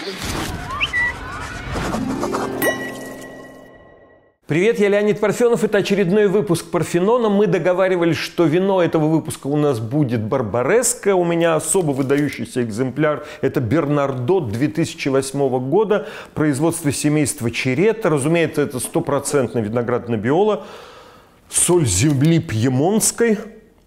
Привет, я Леонид Парфенов. Это очередной выпуск Парфенона. Мы договаривались, что вино этого выпуска у нас будет Барбареско. У меня особо выдающийся экземпляр. Это Бернардо 2008 года. Производство семейства Черетто. Разумеется, это 100% виноград Неббиола. Соль земли пьемонтской.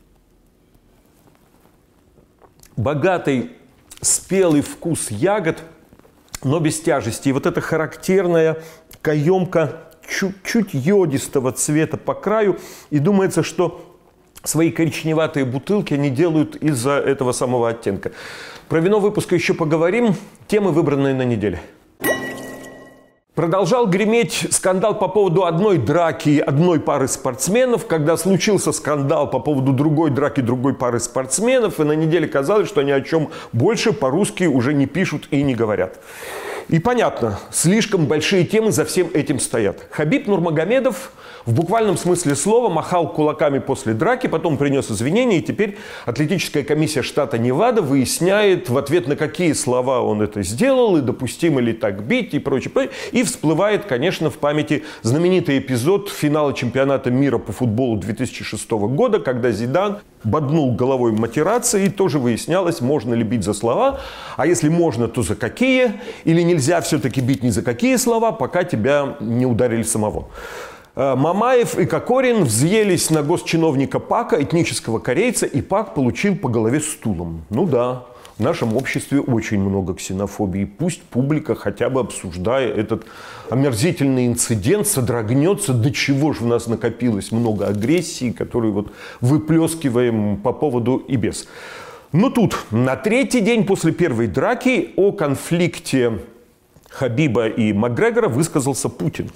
Богатый спелый вкус ягод, но без тяжести. И вот эта характерная каемка чуть-чуть йодистого цвета по краю. И думается, что свои коричневатые бутылки они делают из-за этого самого оттенка. Про вино выпуска еще поговорим. Темы, выбранные на неделе. Продолжал греметь скандал по поводу одной драки одной пары спортсменов, когда случился скандал по поводу другой драки другой пары спортсменов, и на неделе казалось, что ни о чем больше по-русски уже не пишут и не говорят. И понятно, слишком большие темы за всем этим стоят. Хабиб Нурмагомедов в буквальном смысле слова махал кулаками после драки, потом принес извинения, и теперь атлетическая комиссия штата Невада выясняет, в ответ на какие слова он это сделал, и допустимо ли так бить, и прочее. И всплывает, конечно, в памяти знаменитый эпизод финала чемпионата мира по футболу 2006 года, когда Зидан боднул головой матирации, и тоже выяснялось, можно ли бить за слова, а если можно, то за какие, или нельзя все-таки бить ни за какие слова, пока тебя не ударили самого. Мамаев и Кокорин взъелись на госчиновника Пака, этнического корейца, и Пак получил по голове стулом. Ну да, в нашем обществе очень много ксенофобии. Пусть публика, хотя бы обсуждая этот омерзительный инцидент, содрогнется, до чего же в нас накопилось много агрессии, которую вот выплескиваем по поводу и без. Но тут, на третий день после первой драки, о конфликте Хабиба и Макгрегора высказался Путин.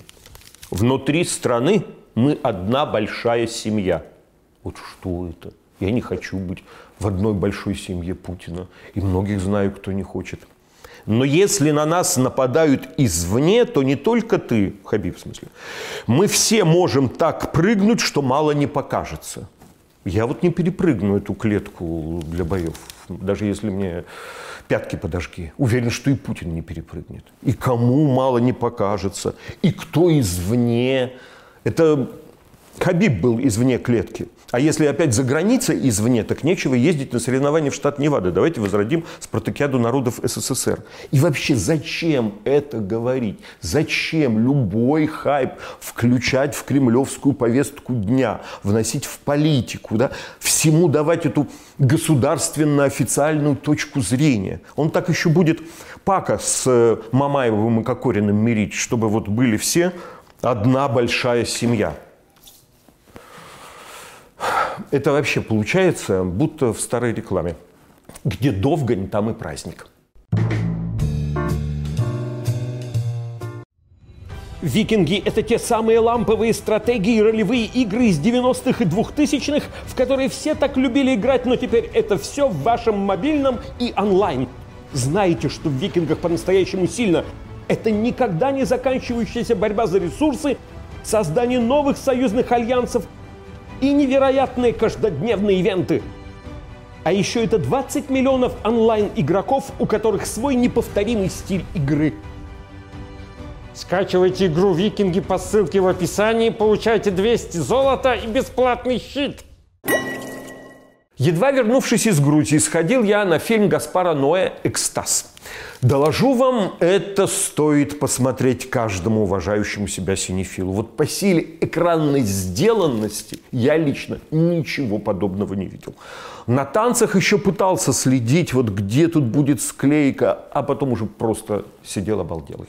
Внутри страны мы одна большая семья. Вот что это? Я не хочу быть в одной большой семье Путина. И многих знаю, кто не хочет. Но если на нас нападают извне, то не только ты, Хабиб в смысле, мы все можем так прыгнуть, что мало не покажется. Я вот не перепрыгну эту клетку для боев, даже если мне пятки подожги. Уверен, что и Путин не перепрыгнет. И кому мало не покажется, и кто извне. Это Хабиб был извне клетки. А если опять за границей извне, так нечего ездить на соревнования в штат Невада. Давайте возродим спартакиаду народов СССР. И вообще, зачем это говорить? Зачем любой хайп включать в кремлевскую повестку дня, вносить в политику, да? Всему давать эту государственно-официальную точку зрения? Он так еще будет Пака с Мамаевым и Кокориным мирить, чтобы вот были все одна большая семья. Это вообще получается, будто в старой рекламе. Где довгань, там и праздник. Викинги – это те самые ламповые стратегии и ролевые игры из 90-х и 2000-х, в которые все так любили играть, но теперь это все в вашем мобильном и онлайн. Знаете, что в Викингах по-настоящему сильно? Это никогда не заканчивающаяся борьба за ресурсы, создание новых союзных альянсов и невероятные каждодневные ивенты. А еще это 20 миллионов онлайн-игроков, у которых свой неповторимый стиль игры. Скачивайте игру «Викинги» по ссылке в описании, получайте 200 золота и бесплатный щит. Едва вернувшись из Грузии, сходил я на фильм Гаспара Ноэ «Экстаз». Доложу вам, это стоит посмотреть каждому уважающему себя синефилу. Вот по силе экранной сделанности я лично ничего подобного не видел. На танцах еще пытался следить, вот где тут будет склейка, а потом уже просто сидел обалделый.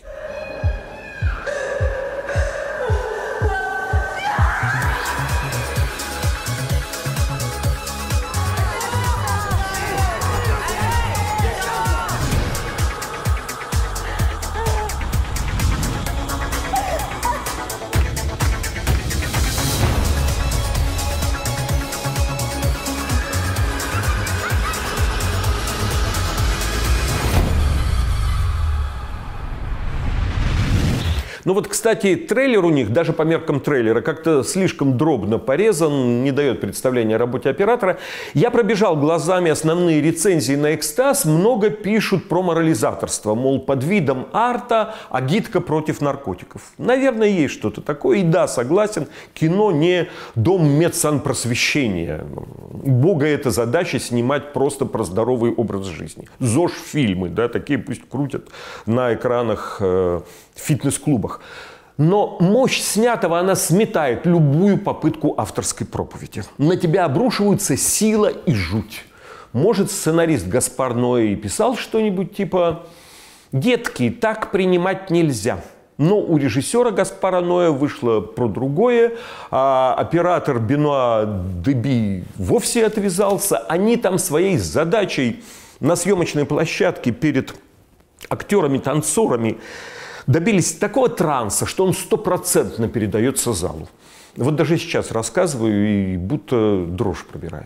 Ну вот, кстати, трейлер у них, даже по меркам трейлера, как-то слишком дробно порезан, не дает представления о работе оператора. Я пробежал глазами основные рецензии на «Экстаз». Много пишут про морализаторство, мол, под видом арта агитка против наркотиков. Наверное, есть что-то такое. И да, согласен, кино не дом медсанпросвещения. У Бога эта задача снимать просто про здоровый образ жизни. ЗОЖ-фильмы, да, такие пусть крутят на экранах в фитнес-клубах. Но мощь снятого, она сметает любую попытку авторской проповеди. На тебя обрушиваются сила и жуть. Может, сценарист Гаспар Ноэ и писал что-нибудь типа «Детки, так принимать нельзя». Но у режиссера Гаспара Ноэ вышло про другое, а оператор Бенуа Деби вовсе отвязался. Они там своей задачей на съемочной площадке перед актерами-танцорами добились такого транса, что он стопроцентно передается залу. Вот даже сейчас рассказываю, и будто дрожь пробирает.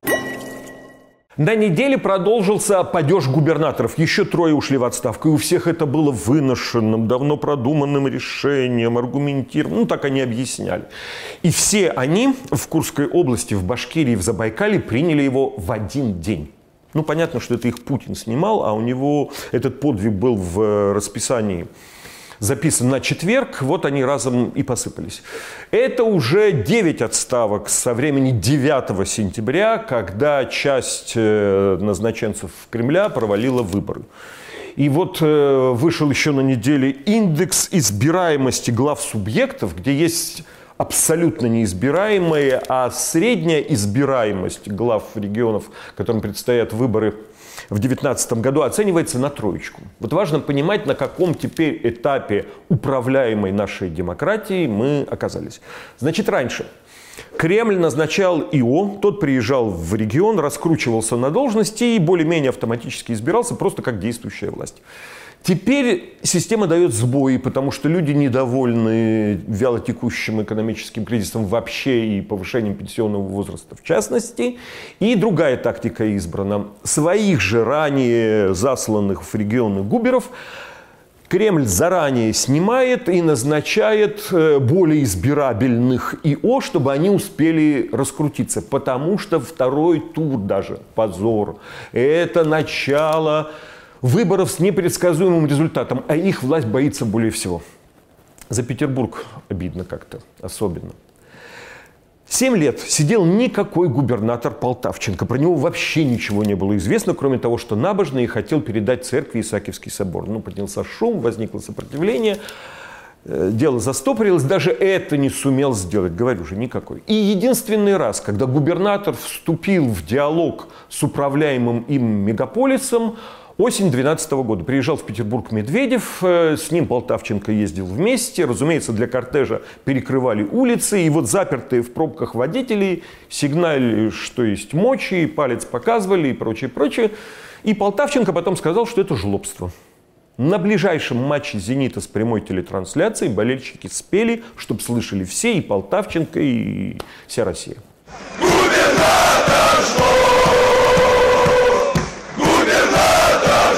На неделе продолжился падеж губернаторов. Еще 3 ушли в отставку. И у всех это было выношенным, давно продуманным решением, аргументированным. Ну, так они объясняли. И все они в Курской области, в Башкирии, в Забайкале приняли его в один день. Ну, понятно, что это их Путин снимал, а у него этот подвиг был в расписании записан на четверг, вот они разом и посыпались. Это уже 9 отставок со времени 9 сентября, когда часть назначенцев Кремля провалила выборы. И вот вышел еще на неделе индекс избираемости глав субъектов, где есть абсолютно неизбираемые, а средняя избираемость глав регионов, которым предстоят выборы в 2019 году, оценивается на 3. Вот важно понимать, на каком теперь этапе управляемой нашей демократии мы оказались. Значит, раньше Кремль назначал ИО, тот приезжал в регион, раскручивался на должности и более-менее автоматически избирался просто как действующая власть. Теперь система дает сбои, потому что люди недовольны вялотекущим экономическим кризисом вообще и повышением пенсионного возраста в частности. И другая тактика избрана. Своих же ранее засланных в регионы губеров Кремль заранее снимает и назначает более избирабельных ИО, чтобы они успели раскрутиться. Потому что 2-й тур даже, позор, это начало выборов с непредсказуемым результатом, а их власть боится более всего. За Петербург обидно как-то, особенно. 7 лет сидел никакой губернатор Полтавченко. Про него вообще ничего не было известно, кроме того, что набожный хотел передать церкви Исаакиевский собор. Ну, поднялся шум, возникло сопротивление. Дело застопорилось, даже это не сумел сделать, говорю же, никакой. И единственный раз, когда губернатор вступил в диалог с управляемым им мегаполисом, осень 2012 года. Приезжал в Петербург Медведев, с ним Полтавченко ездил вместе. Разумеется, для кортежа перекрывали улицы. И вот запертые в пробках водители сигналили, что есть мочи, палец показывали и прочее, прочее. И Полтавченко потом сказал, что это жлобство. На ближайшем матче «Зенита» с прямой телетрансляцией болельщики спели, чтобы слышали все, и Полтавченко, и вся Россия. Губернатор жлоб! Губернатор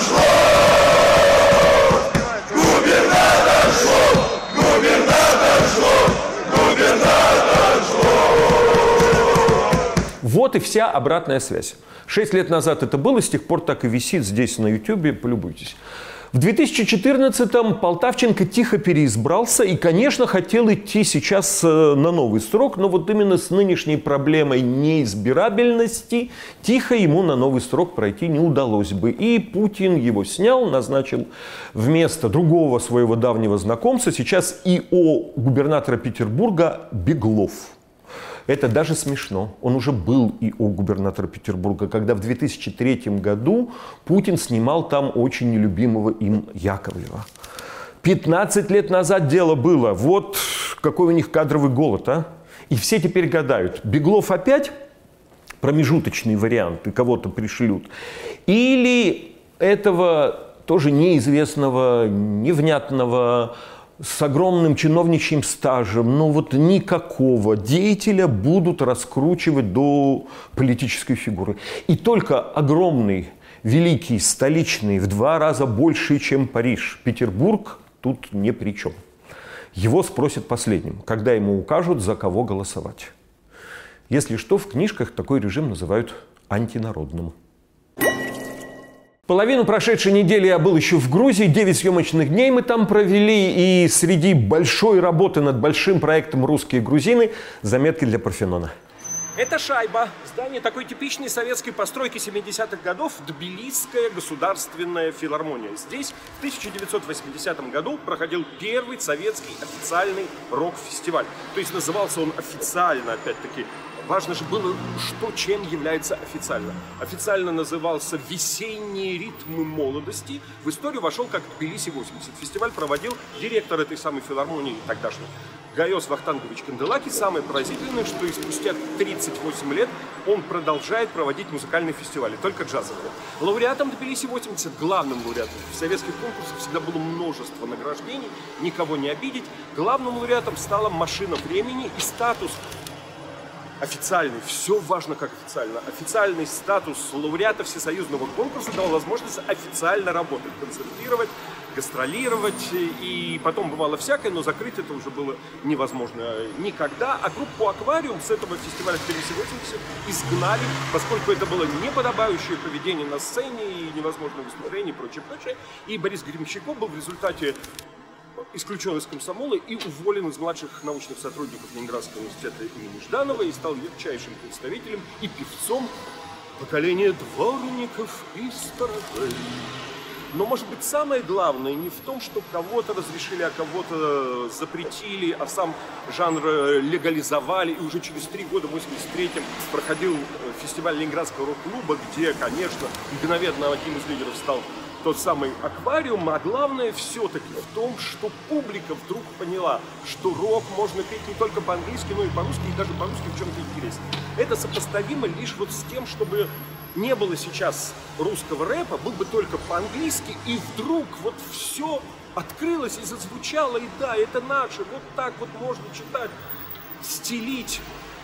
жлоб! Губернатор жлоб! Губернатор жлоб! Губернатор жлоб! Вот и вся обратная связь. 6 лет назад это было, с тех пор так и висит здесь на Ютубе, полюбуйтесь. В 2014-м Полтавченко тихо переизбрался и, конечно, хотел идти сейчас на новый срок, но вот именно с нынешней проблемой неизбирабельности тихо ему на новый срок пройти не удалось бы. И Путин его снял, назначил вместо другого своего давнего знакомца сейчас ИО губернатора Петербурга Беглов. Это даже смешно. Он уже был ИО губернатора Петербурга, когда в 2003 году Путин снимал там очень нелюбимого им Яковлева. 15 лет назад дело было. Вот какой у них кадровый голод, а? И все теперь гадают, Беглов опять промежуточный вариант, и кого-то пришлют? Или этого тоже неизвестного, невнятного, с огромным чиновничьим стажем, но вот никакого деятеля будут раскручивать до политической фигуры. И только огромный, великий, столичный, в 2 раза больше, чем Париж, Петербург тут ни при чем. Его спросят последним, когда ему укажут, за кого голосовать. Если что, в книжках такой режим называют антинародным. Половину прошедшей недели я был еще в Грузии, 9 съемочных дней мы там провели, и среди большой работы над большим проектом «Русские грузины» заметки для Парфенона. Это шайба. Здание такой типичной советской постройки 70-х годов. Тбилисская государственная филармония. Здесь в 1980 году проходил первый советский официальный рок-фестиваль. То есть назывался он официально, опять-таки. Важно же было, что чем является официально. Официально назывался «Весенние ритмы молодости». В историю вошел как Тбилиси-80. Фестиваль проводил директор этой самой филармонии тогдашний Гайос Вахтангович Канделаки. Самое поразительное, что и спустя 38 лет он продолжает проводить музыкальные фестивали, только джазовые. Лауреатом Тбилиси-80, главным лауреатом, в советских конкурсах всегда было множество награждений, никого не обидеть. Главным лауреатом стала «Машина времени» и статус официальный, все важно как официально. Официальный статус лауреата всесоюзного конкурса дал возможность официально работать, концертировать, гастролировать. И потом бывало всякое, но закрыть это уже было невозможно никогда. А группу «Аквариум» с этого фестиваля Тбилиси-80 изгнали, поскольку это было неподобающее поведение на сцене и невозможное выступление и прочее. И Борис Гремщиков был в результате исключен из комсомола и уволен из младших научных сотрудников Ленинградского университета имени Жданова и стал ярчайшим представителем и певцом поколения дворников и староверов. Но, может быть, самое главное не в том, что кого-то разрешили, а кого-то запретили, а сам жанр легализовали. И уже через 3 года, в 1983-м, проходил фестиваль Ленинградского рок-клуба, где, конечно, мгновенно одним из лидеров стал тот самый «Аквариум», а главное все-таки в том, что публика вдруг поняла, что рок можно петь не только по-английски, но и по-русски, и даже по-русски в чем-то интереснее. Это сопоставимо лишь вот с тем, чтобы не было сейчас русского рэпа, был бы только по-английски, и вдруг вот все открылось и зазвучало, и да, это наше, вот так вот можно читать, стелить.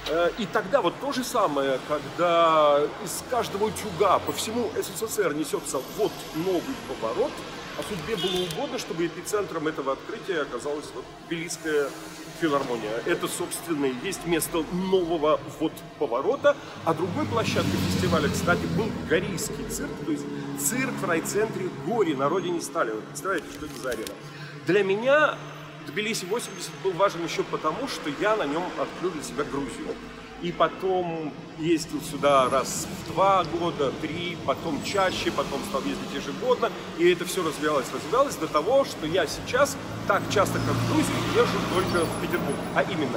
И тогда вот то же самое, когда из каждого утюга по всему СССР несется вот новый поворот, а судьбе было угодно, чтобы эпицентром этого открытия оказалась вот Тбилисская филармония. Это, собственно, и есть место нового вот поворота. А другой площадкой фестиваля, кстати, был Горийский цирк, то есть цирк в райцентре Гори, на родине Сталина. Представляете, что это за арена? Для меня Тбилиси-80 был важен еще потому, что я на нем открыл для себя Грузию. И потом ездил сюда раз в 2 года, 3, потом чаще, потом стал ездить ежегодно. И это все развивалось до того, что я сейчас так часто, как в Грузию, езжу только в Петербург. А именно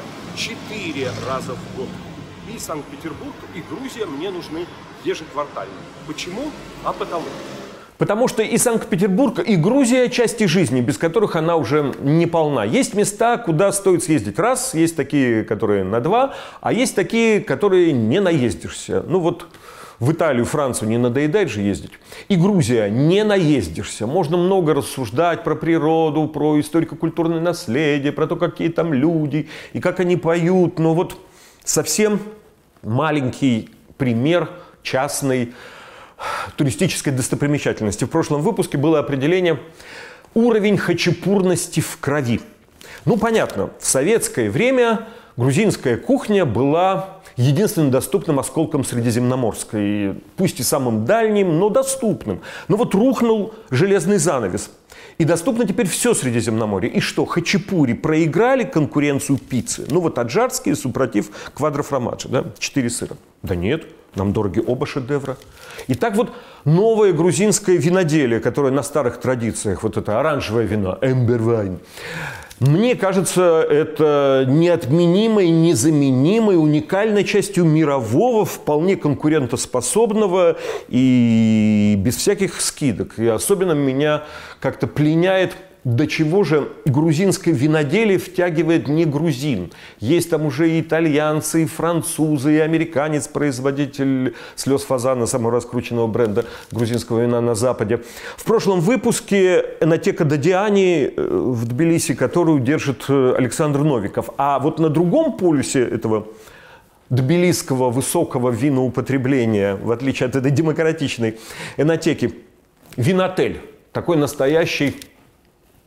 4 раза в год. И Санкт-Петербург, и Грузия мне нужны ежеквартально. Почему? А потому. Потому что и Санкт-Петербург, и Грузия – части жизни, без которых она уже не полна. Есть места, куда стоит съездить раз, есть такие, которые на 2, а есть такие, которые не наездишься. Ну вот в Италию, Францию не надоедает же ездить. И Грузия – не наездишься. Можно много рассуждать про природу, про историко-культурное наследие, про то, какие там люди и как они поют. Но вот совсем маленький пример частный туристической достопримечательности. В прошлом выпуске было определение «уровень хачапурности в крови». Ну, понятно, в советское время грузинская кухня была единственным доступным осколком средиземноморской. Пусть и самым дальним, но доступным. Но вот рухнул железный занавес. И доступно теперь все Средиземноморье. И что, хачапури проиграли конкуренцию пиццы? Ну вот аджарские супротив квадрофромаджо, да? 4 сыра. Да нет, нам дороги оба шедевра. И так вот новое грузинское виноделие, которое на старых традициях, вот это оранжевое вино, эмбервайн, мне кажется, это неотменимой, незаменимой, уникальной частью мирового, вполне конкурентоспособного и без всяких скидок. И особенно меня как-то пленяет, до чего же грузинское виноделие втягивает не грузин. Есть там уже и итальянцы, и французы, и американец, производитель слез фазана, самого раскрученного бренда грузинского вина на Западе. В прошлом выпуске энотека Дадиани в Тбилиси, которую держит Александр Новиков. А вот на другом полюсе этого тбилисского высокого виноупотребления, в отличие от этой демократичной энотеки, винотель. Такой настоящий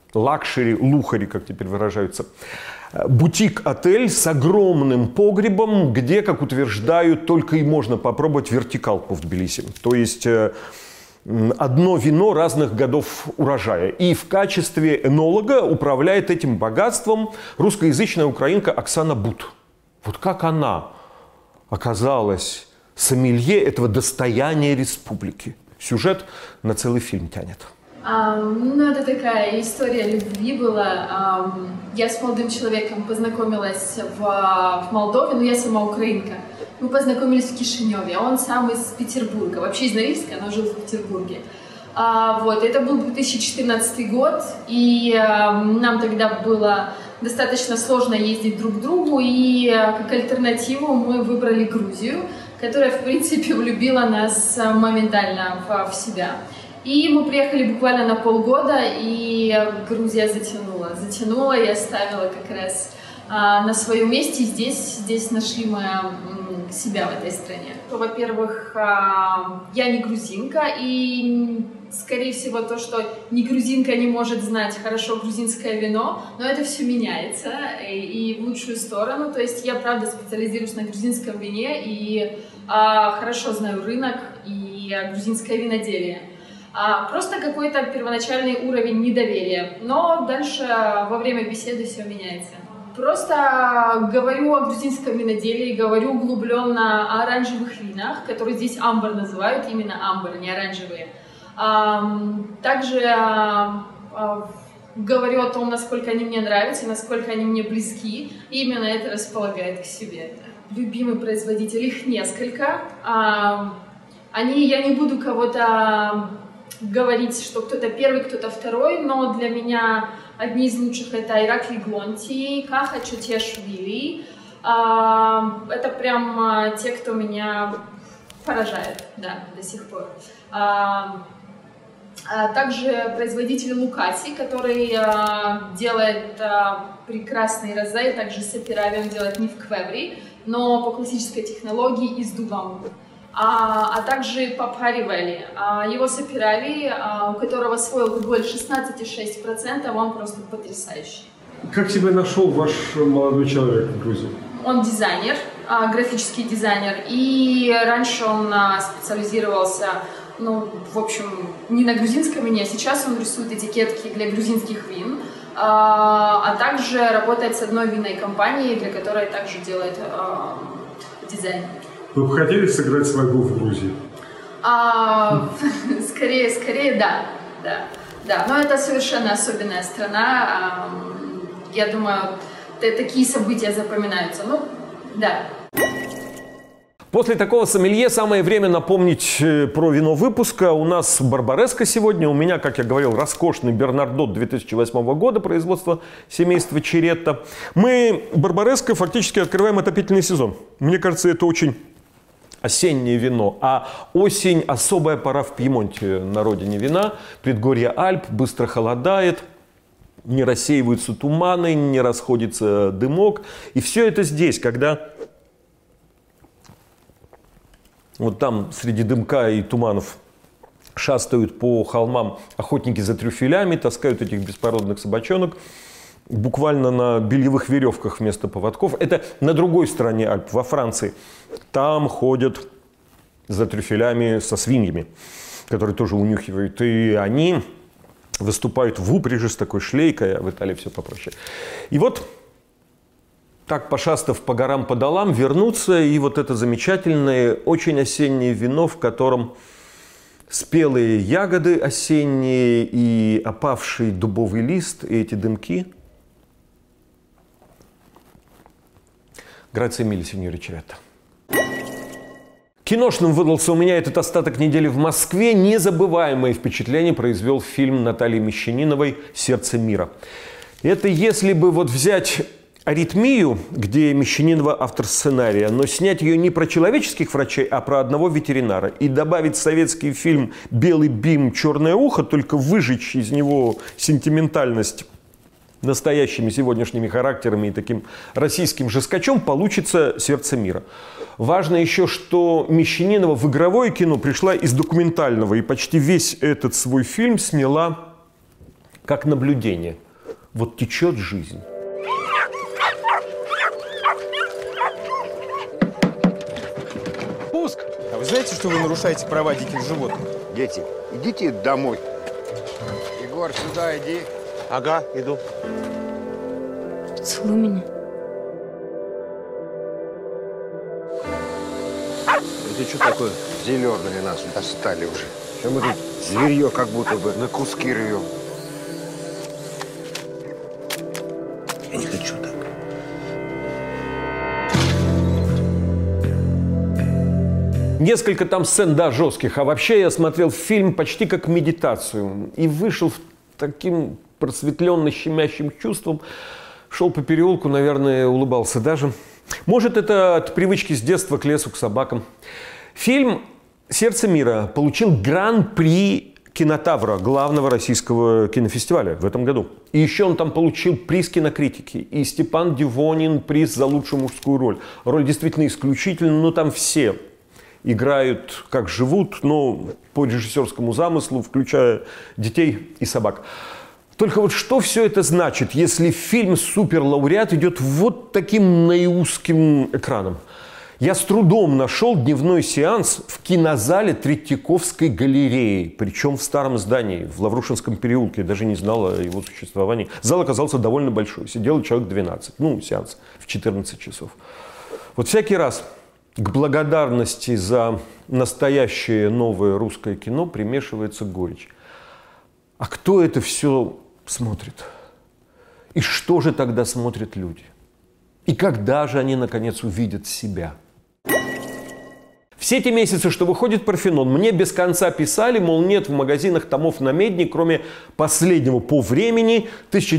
лакшери, лухари, как теперь выражаются, бутик-отель с огромным погребом, где, как утверждают, только и можно попробовать вертикалку в Тбилиси. То есть одно вино разных годов урожая. И в качестве энолога управляет этим богатством русскоязычная украинка Оксана Бут. Вот как она оказалась сомелье этого достояния республики. Сюжет на целый фильм тянет. Ну, это такая история любви была. Я с молодым человеком познакомилась в Молдове, но я сама украинка. Мы познакомились в Кишиневе, а он сам из Петербурга, вообще из Норильска, но жил в Петербурге. Вот, это был 2014 год, и нам тогда было достаточно сложно ездить друг к другу, и как альтернативу мы выбрали Грузию, которая, в принципе, влюбила нас моментально в себя. И мы приехали буквально на полгода, и Грузия затянула и оставила как раз на своем месте. Здесь нашли мы себя в этой стране. Во-первых, я не грузинка, и, скорее всего, то, что не грузинка не может знать хорошо грузинское вино, но это все меняется, и в лучшую сторону. То есть я, правда, специализируюсь на грузинском вине, и хорошо знаю рынок и грузинское виноделие. Просто какой-то первоначальный уровень недоверия, но дальше во время беседы все меняется. Просто говорю о грузинском виноделии, говорю углубленно о оранжевых винах, которые здесь амбр называют, именно амбр, не оранжевые. Также говорю о том, насколько они мне нравятся, насколько они мне близки, и именно это располагает к себе. Любимый производитель, их несколько. Я не буду кого-то говорить, что кто-то первый, кто-то второй, но для меня одни из лучших это Ираклий Глонти, Каха Чутешвили. Это прям те, кто меня поражает, да, до сих пор. Также производитель Лукаси, который делает прекрасные розе, также сапирави он делает не в Квеври, но по классической технологии из Дугаму. А также Папари Вэлли. Его сапирави, у которого свой алкоголь 16,6%, он просто потрясающий. Как себя нашел ваш молодой человек в Грузии? Он дизайнер, графический дизайнер, и раньше он специализировался, в общем, не на грузинском вине, сейчас он рисует этикетки для грузинских вин, а также работает с одной винной компанией, для которой также делает дизайн. Вы бы хотели сыграть свадьбу в Грузии? Скорее, да. Но это совершенно особенная страна. Я думаю, такие события запоминаются. Да. После такого сомелье самое время напомнить про вино выпуска. У нас Барбареска сегодня. У меня, как я говорил, роскошный Бернардот 2008 года производства семейства Черетта. Мы Барбареской фактически открываем отопительный сезон. Мне кажется, это очень осеннее вино, а осень – особая пора в Пьемонте, на родине вина. Предгорье Альп, быстро холодает, не рассеиваются туманы, не расходится дымок. И все это здесь, когда вот там среди дымка и туманов шастают по холмам охотники за трюфелями, таскают этих беспородных собачонок буквально на бельевых веревках вместо поводков. Это на другой стороне Альп, во Франции. Там ходят за трюфелями со свиньями, которые тоже унюхивают. И они выступают в упряжи с такой шлейкой, а в Италии все попроще. И вот так, пошастав по горам, по долам, вернуться, и вот это замечательное, очень осеннее вино, в котором спелые ягоды осенние и опавший дубовый лист, и эти дымки. Грация милли, сеньоре Черетта. Киношным выдался у меня этот остаток недели в Москве. Незабываемое впечатление произвел фильм Натальи Мещаниновой «Сердце мира». Это если бы вот взять «Аритмию», где Мещанинова автор сценария, но снять ее не про человеческих врачей, а про одного ветеринара, и добавить советский фильм «Белый бим, черное ухо», только выжечь из него сентиментальность настоящими сегодняшними характерами и таким российским жескачом, получится «Сердце мира». Важно еще, что Мещанинова в игровое кино пришла из документального, и почти весь этот свой фильм сняла как наблюдение. вот течет жизнь. Пуск! А вы знаете, что вы нарушаете права диких животных? Дети, идите домой. Егор, сюда иди. Ага, иду. Поцелуй меня. Это что такое? Зеленые нас достали уже. Что мы тут зверье как будто бы на куски рвем. Я не хочу так. Несколько там сцен, да, жестких. А вообще я смотрел фильм почти как медитацию. И вышел таким просветленно щемящим чувством. Шел по переулку, наверное, улыбался даже. Может, это от привычки с детства к лесу, к собакам. Фильм «Сердце мира» получил гран-при Кинотавра, главного российского кинофестиваля в этом году. И еще он там получил приз кинокритики. И Степан Дивонин приз за лучшую мужскую роль. Роль действительно исключительная, но там все играют как живут, но по режиссерскому замыслу, включая детей и собак. Только вот что все это значит, если фильм «Суперлауреат» идет вот таким наиузким экраном? Я с трудом нашел дневной сеанс в кинозале Третьяковской галереи, причем в старом здании, в Лаврушинском переулке. Я даже не знал о его существовании. Зал оказался довольно большой, сидело человек 12. Ну, сеанс в 14 часов. Вот всякий раз к благодарности за настоящее новое русское кино примешивается горечь. А кто это все смотрит? И что же тогда смотрят люди? И когда же они, наконец, увидят себя? Все эти месяцы, что выходит «Парфенон», мне без конца писали, мол, нет в магазинах томов на Медне, кроме последнего по времени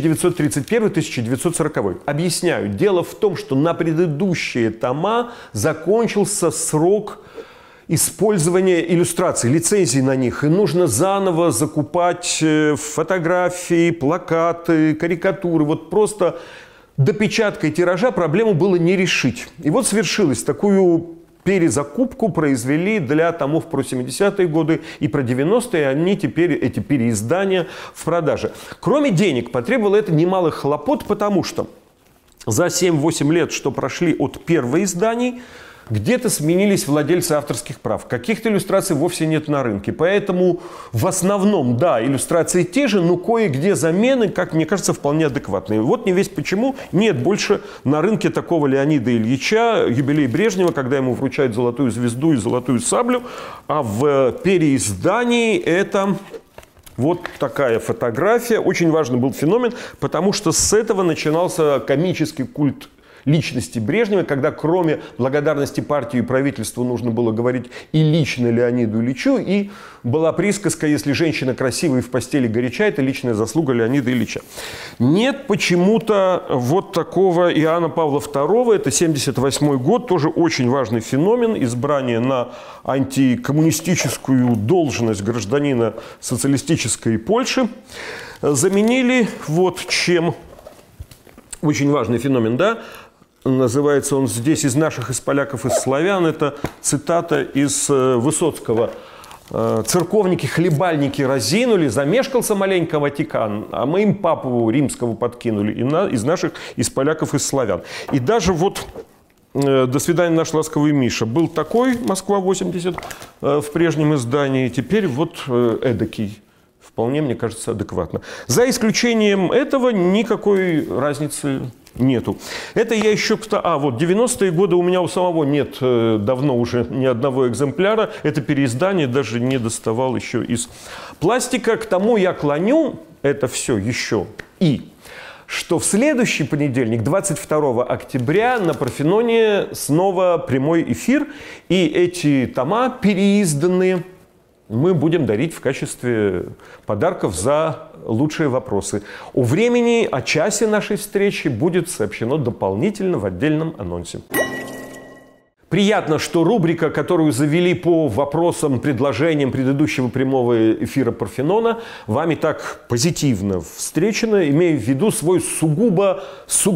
1931-1940. Объясняю. Дело в том, что на предыдущие тома закончился срок использования иллюстраций, лицензий на них. И нужно заново закупать фотографии, плакаты, карикатуры. Вот просто допечаткой тиража проблему было не решить. И вот свершилось. Такую перезакупку произвели для томов про 70-е годы и про 90-е. Они теперь, эти переиздания, в продаже. Кроме денег, потребовало это немалых хлопот, потому что за 7-8 лет, что прошли от первоизданий, где-то сменились владельцы авторских прав. Каких-то иллюстраций вовсе нет на рынке. Поэтому в основном, да, иллюстрации те же, но кое-где замены, как мне кажется, вполне адекватные. Вот не весть почему нет больше на рынке такого Леонида Ильича, юбилей Брежнева, когда ему вручают золотую звезду и золотую саблю. А в переиздании это вот такая фотография. Очень важный был феномен, потому что с этого начинался комический культ личности Брежнева, когда кроме благодарности партии и правительству нужно было говорить и лично Леониду Ильичу, и была присказка: если женщина красивая и в постели горяча, это личная заслуга Леонида Ильича. Нет почему-то вот такого Иоанна Павла II, это 1978 год, тоже очень важный феномен, избрание на антикоммунистическую должность гражданина социалистической Польши, заменили вот чем. Очень важный феномен, да? Называется он здесь «Из наших, из поляков, из славян». Это цитата из Высоцкого. «Церковники, хлебальники разинули, замешкался маленько Ватикан, а мы им папу римского подкинули, из наших, из поляков, из славян». И даже вот «До свидания, наш ласковый Миша» был такой, Москва 80, в прежнем издании, теперь вот эдакий. Вполне, мне кажется, адекватно. За исключением этого никакой разницы нету. Это я еще... вот 90-е годы у меня у самого нет давно уже ни одного экземпляра. Это переиздание, даже не доставал еще из пластика. К тому я клоню это все еще что в следующий понедельник, 22 октября, на Парфеноне снова прямой эфир. И эти тома переизданные мы будем дарить в качестве подарков за лучшие вопросы. О времени, о часе нашей встречи будет сообщено дополнительно в отдельном анонсе. Приятно, что рубрика, которую завели по вопросам, предложениям предыдущего прямого эфира Парфенона, вами так позитивно встречена, имея в виду свой сугубо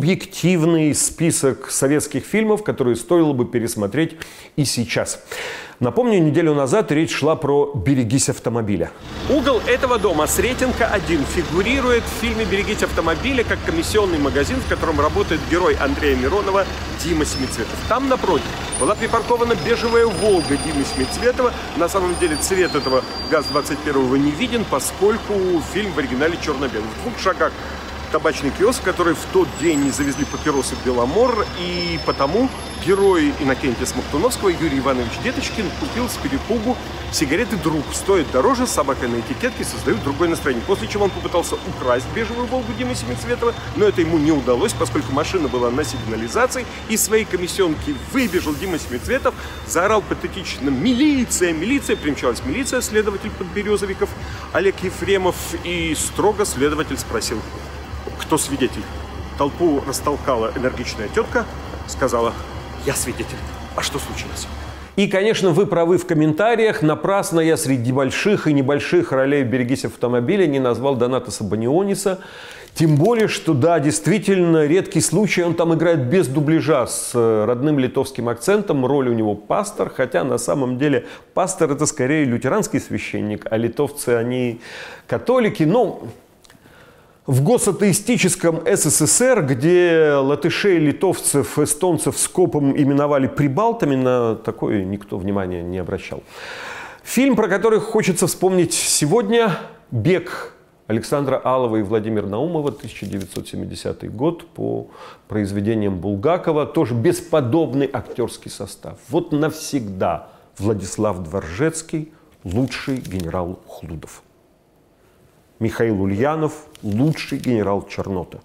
субъективный список советских фильмов, которые стоило бы пересмотреть и сейчас. Напомню, неделю назад речь шла про «Берегись автомобиля». Угол этого дома Сретенка-1 фигурирует в фильме «Берегись автомобиля» как комиссионный магазин, в котором работает герой Андрея Миронова Дима Семицветов. Там, напротив, была припаркована бежевая «Волга» Димы Семицветова. На самом деле цвет этого ГАЗ-21 не виден, поскольку фильм в оригинале черно-белый. В 2 шагах табачный киоск, который в тот день не завезли папиросы в Беломор, и потому герой Иннокентия Смоктуновского Юрий Иванович Деточкин купил с перепугу сигареты «Друг». Стоит дороже, с собакой на этикетке, создают другое настроение. После чего он попытался украсть бежевую «Волгу» Димы Семицветова, но это ему не удалось, поскольку машина была на сигнализации. Из своей комиссионки выбежал Дима Семицветов, заорал патетично «Милиция! Милиция!». Примчалась милиция, следователь Подберезовиков Олег Ефремов, и строго следователь спросил: кто свидетель? Толпу растолкала энергичная тетка, сказала: я свидетель. А что случилось? И, конечно, вы правы в комментариях. Напрасно я среди больших и небольших ролей «Берегись автомобиля» не назвал Донатаса Баниониса. Тем более, что, да, действительно, редкий случай. Он там играет без дубляжа с родным литовским акцентом. Роль у него пастор, хотя на самом деле пастор – это скорее лютеранский священник, а литовцы, они католики. Но в госатеистическом СССР, где латышей, литовцев, эстонцев скопом именовали прибалтами, на такое никто внимания не обращал. Фильм, про который хочется вспомнить сегодня, «Бег» Александра Алова и Владимира Наумова, 1970 год, по произведениям Булгакова. Тоже бесподобный актерский состав. Вот навсегда Владислав Дворжецкий, лучший генерал Хлудов. Михаил Ульянов, лучший генерал Чернота.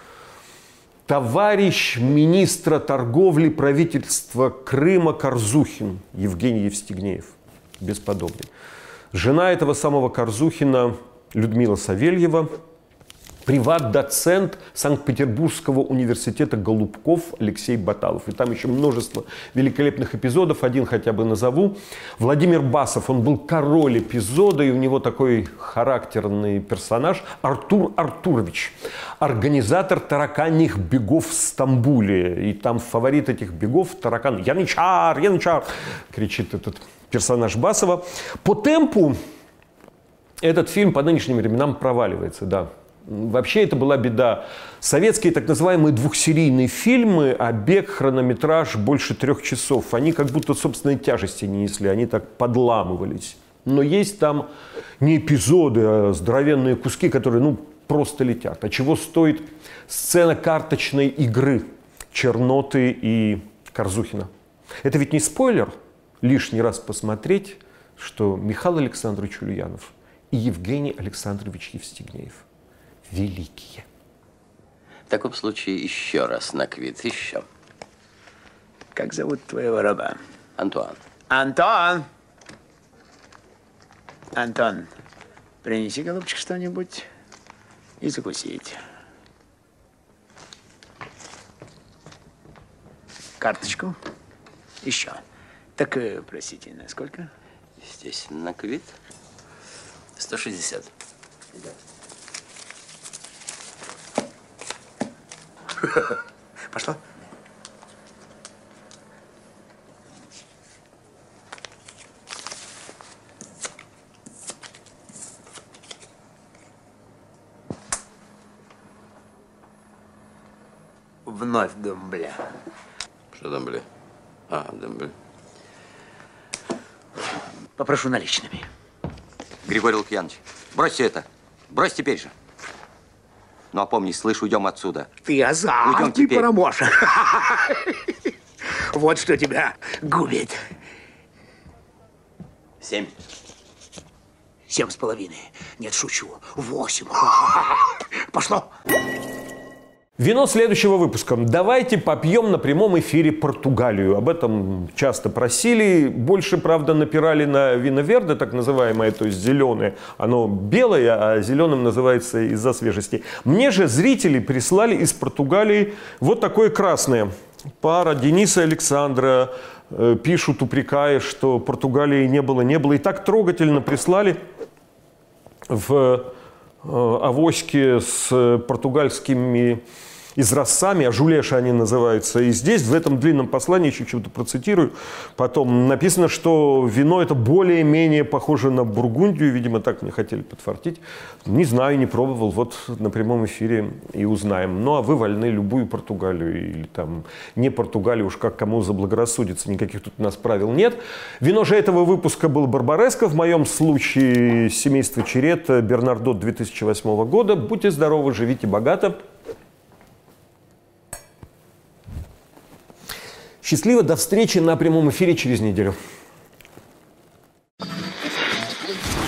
Товарищ министра торговли правительства Крыма Корзухин Евгений Евстигнеев. Бесподобный. Жена этого самого Корзухина Людмила Савельева. Приват-доцент Санкт-Петербургского университета Голубков Алексей Баталов. И там еще множество великолепных эпизодов. Один хотя бы назову. Владимир Басов, он был король эпизода, и у него такой характерный персонаж Артур Артурович, организатор тараканьих бегов в Стамбуле. И там фаворит этих бегов таракан Янычар, Янычар, кричит этот персонаж Басова. По темпу этот фильм по нынешним временам проваливается, да. Вообще это была беда. Советские так называемые двухсерийные фильмы, а бег, хронометраж больше 3 часов. Они как будто собственной тяжести не несли, они так подламывались. Но есть там не эпизоды, а здоровенные куски, которые просто летят. А чего стоит сцена карточной игры Черноты и Корзухина? Это ведь не спойлер лишний раз посмотреть, что Михаил Александрович Ульянов и Евгений Александрович Евстигнеев великие. В таком случае еще раз на квит, еще. Как зовут твоего раба? Антуан. Антон! Антон, принеси, голубчик, что-нибудь и закусить. Карточку. Еще. Так, простите, на сколько? Здесь на квит 160. Пошло? Вновь Домбля. Что Домбля? А, Домбля. Попрошу наличными. Григорий Лукьянович, бросьте это. Брось теперь же. Ну, опомнись, слышь, уйдем отсюда. Ты азартный парамоша. Вот что тебя губит. 7. 7,5. Нет, шучу. 8. Пошло. Вино следующего выпуска. Давайте попьем на прямом эфире Португалию. Об этом часто просили. Больше, правда, напирали на вино верде, так называемое, то есть зеленое. Оно белое, а зеленым называется из-за свежести. Мне же зрители прислали из Португалии вот такое красное. Пара Дениса и Александра пишут, упрекая, что Португалии не было. И так трогательно прислали в авоське с португальскими изразцами, ажулеши они называются. И здесь, в этом длинном послании, еще что-то процитирую, потом написано, что вино это более-менее похоже на Бургундию, видимо, так мне хотели подфартить. Не знаю, не пробовал, вот на прямом эфире и узнаем. Ну, а вы вольны любую Португалию или там не Португалию, уж как кому заблагорассудится, никаких тут у нас правил нет. Вино же этого выпуска был Барбареско, в моем случае семейство Черет, Бернардо 2008 года. Будьте здоровы, живите богато. Счастливо, до встречи на прямом эфире через неделю.